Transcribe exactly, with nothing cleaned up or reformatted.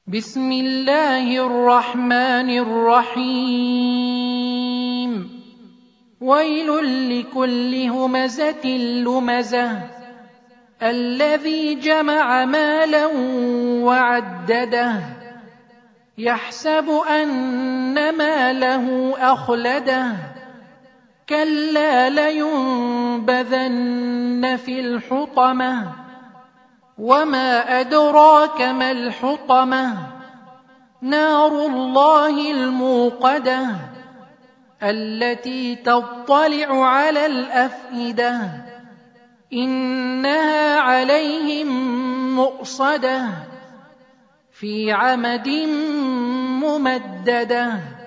بسم الله الرحمن الرحيم ويل لكل همزة لمزة الذي جمع مالا وعدده يحسب أن ماله أخلده كلا لينبذن في الحطمة وما أدراك ما الحطمة نار الله الموقدة التي تطلع على الأفئدة إنها عليهم مؤصدة في عمد ممددة.